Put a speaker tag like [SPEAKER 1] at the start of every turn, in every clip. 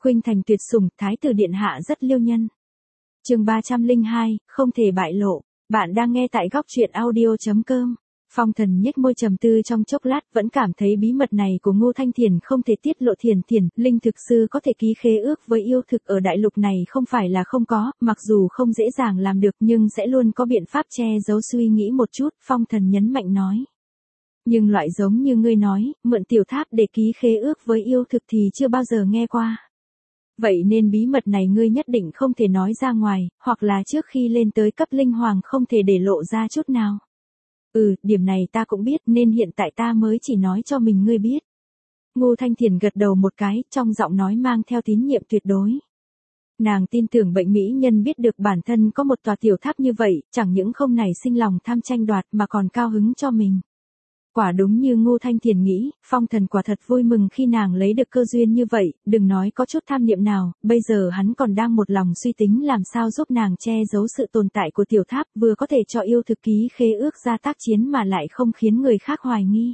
[SPEAKER 1] Khuynh thành tuyệt sủng, thái tử điện hạ rất liêu nhân. Chương 302, không thể bại lộ. Bạn đang nghe tại góc truyện audio.com. Phong Thần nhếch môi trầm tư trong chốc lát, vẫn cảm thấy bí mật này của Ngô Thanh Thiền không thể tiết lộ. Thiền, linh thực sư có thể ký khế ước với yêu thực ở đại lục này không phải là không có, mặc dù không dễ dàng làm được nhưng sẽ luôn có biện pháp che giấu. Suy nghĩ một chút, Phong Thần nhấn mạnh nói. Nhưng loại giống như ngươi nói, mượn tiểu tháp để ký khế ước với yêu thực thì chưa bao giờ nghe qua. Vậy nên bí mật này ngươi nhất định không thể nói ra ngoài, hoặc là trước khi lên tới cấp linh hoàng không thể để lộ ra chút nào. Điểm này ta cũng biết nên hiện tại ta mới chỉ nói cho mình ngươi biết. Ngô Thanh Thiền gật đầu một cái, trong giọng nói mang theo tín nhiệm tuyệt đối. Nàng tin tưởng bệnh mỹ nhân biết được bản thân có một tòa tiểu tháp như vậy, chẳng những không nảy sinh lòng tham tranh đoạt mà còn cao hứng cho mình. Quả đúng như Ngô Thanh Thiền nghĩ, Phong Thần quả thật vui mừng khi nàng lấy được cơ duyên như vậy, đừng nói có chút tham niệm nào, bây giờ hắn còn đang một lòng suy tính làm sao giúp nàng che giấu sự tồn tại của tiểu tháp, vừa có thể cho yêu thực ký khế ước ra tác chiến mà lại không khiến người khác hoài nghi.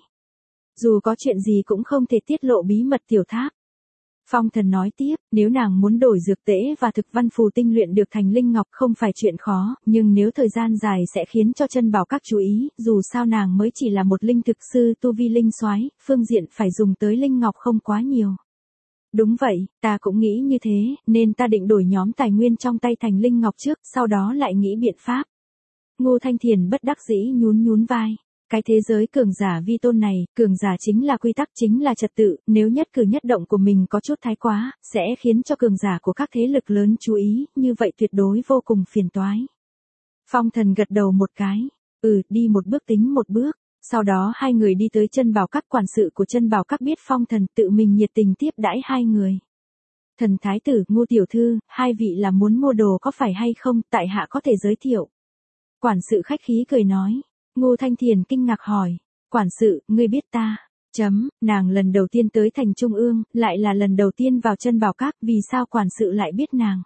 [SPEAKER 1] Dù có chuyện gì cũng không thể tiết lộ bí mật tiểu tháp. Phong Thần nói tiếp, nếu nàng muốn đổi dược tễ và thực văn phù tinh luyện được thành linh ngọc không phải chuyện khó, nhưng nếu thời gian dài sẽ khiến cho chân bảo các chú ý, dù sao nàng mới chỉ là một linh thực sư tu vi linh soái, phương diện phải dùng tới linh ngọc không quá nhiều. Đúng vậy, ta cũng nghĩ như thế, nên ta định đổi nhóm tài nguyên trong tay thành linh ngọc trước, sau đó lại nghĩ biện pháp. Ngô Thanh Thiền bất đắc dĩ nhún vai. Cái thế giới cường giả vi tôn này, cường giả chính là quy tắc, chính là trật tự, nếu nhất cử nhất động của mình có chút thái quá, sẽ khiến cho cường giả của các thế lực lớn chú ý, như vậy tuyệt đối vô cùng phiền toái. Phong Thần gật đầu một cái, đi một bước tính một bước, sau đó hai người đi tới chân bảo các. Quản sự của chân bảo các biết Phong Thần tự mình nhiệt tình tiếp đãi hai người. Thần thái tử, Ngô tiểu thư, hai vị là muốn mua đồ có phải hay không, tại hạ có thể giới thiệu. Quản sự khách khí cười nói. Ngô Thanh Thiền kinh ngạc hỏi, quản sự, ngươi biết ta? Nàng lần đầu tiên tới thành Trung ương, lại là lần đầu tiên vào chân bảo các, vì sao quản sự lại biết nàng?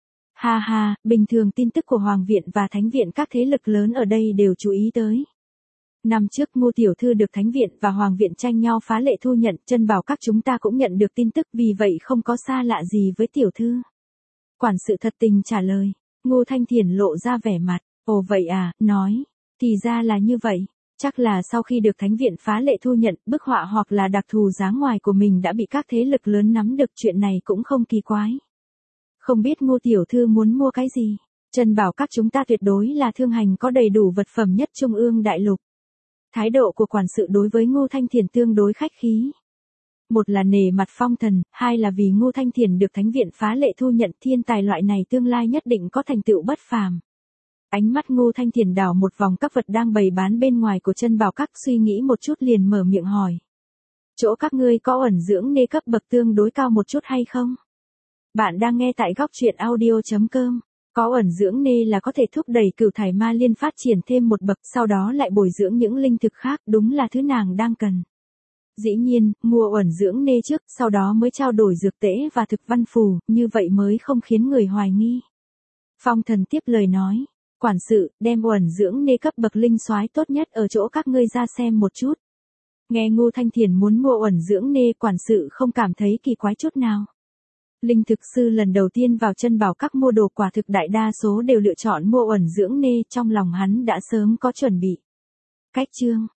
[SPEAKER 1] Ha, bình thường tin tức của Hoàng viện và Thánh viện các thế lực lớn ở đây đều chú ý tới. Năm trước Ngô tiểu thư được Thánh viện và Hoàng viện tranh nhau phá lệ thu nhận, chân bảo các chúng ta cũng nhận được tin tức, vì vậy không có xa lạ gì với tiểu thư. Quản sự thật tình trả lời. Ngô Thanh Thiền lộ ra vẻ mặt, ồ vậy à, nói. Thì ra là như vậy, chắc là sau khi được Thánh viện phá lệ thu nhận, bức họa hoặc là đặc thù dáng ngoài của mình đã bị các thế lực lớn nắm được, chuyện này cũng không kỳ quái. Không biết Ngô tiểu thư muốn mua cái gì? Chân bảo các chúng ta tuyệt đối là thương hành có đầy đủ vật phẩm nhất Trung ương đại lục. Thái độ của quản sự đối với Ngô Thanh Thiền tương đối khách khí. Một là nể mặt Phong Thần, hai là vì Ngô Thanh Thiền được Thánh viện phá lệ thu nhận, thiên tài loại này tương lai nhất định có thành tựu bất phàm. Ánh mắt Ngô Thanh Thiền đảo một vòng các vật đang bày bán bên ngoài của chân bảo các, suy nghĩ một chút liền mở miệng hỏi. Chỗ các ngươi có ẩn dưỡng nê cấp bậc tương đối cao một chút hay không? Bạn đang nghe tại góc truyện audio.com. Có ẩn dưỡng nê là có thể thúc đẩy cửu thải ma liên phát triển thêm một bậc, sau đó lại bồi dưỡng những linh thực khác, đúng là thứ nàng đang cần. Dĩ nhiên, mua ẩn dưỡng nê trước, sau đó mới trao đổi dược tễ và thực văn phù, như vậy mới không khiến người hoài nghi. Phong Thần tiếp lời nói. Quản sự, đem uẩn dưỡng nê cấp bậc linh soái tốt nhất ở chỗ các ngươi ra xem một chút. Nghe Ngô Thanh Thiền muốn mua uẩn dưỡng nê, quản sự không cảm thấy kỳ quái chút nào. Linh thực sư lần đầu tiên vào chân bảo các mua đồ, quả thực đại đa số đều lựa chọn mua uẩn dưỡng nê, trong lòng hắn đã sớm có chuẩn bị. Cách chương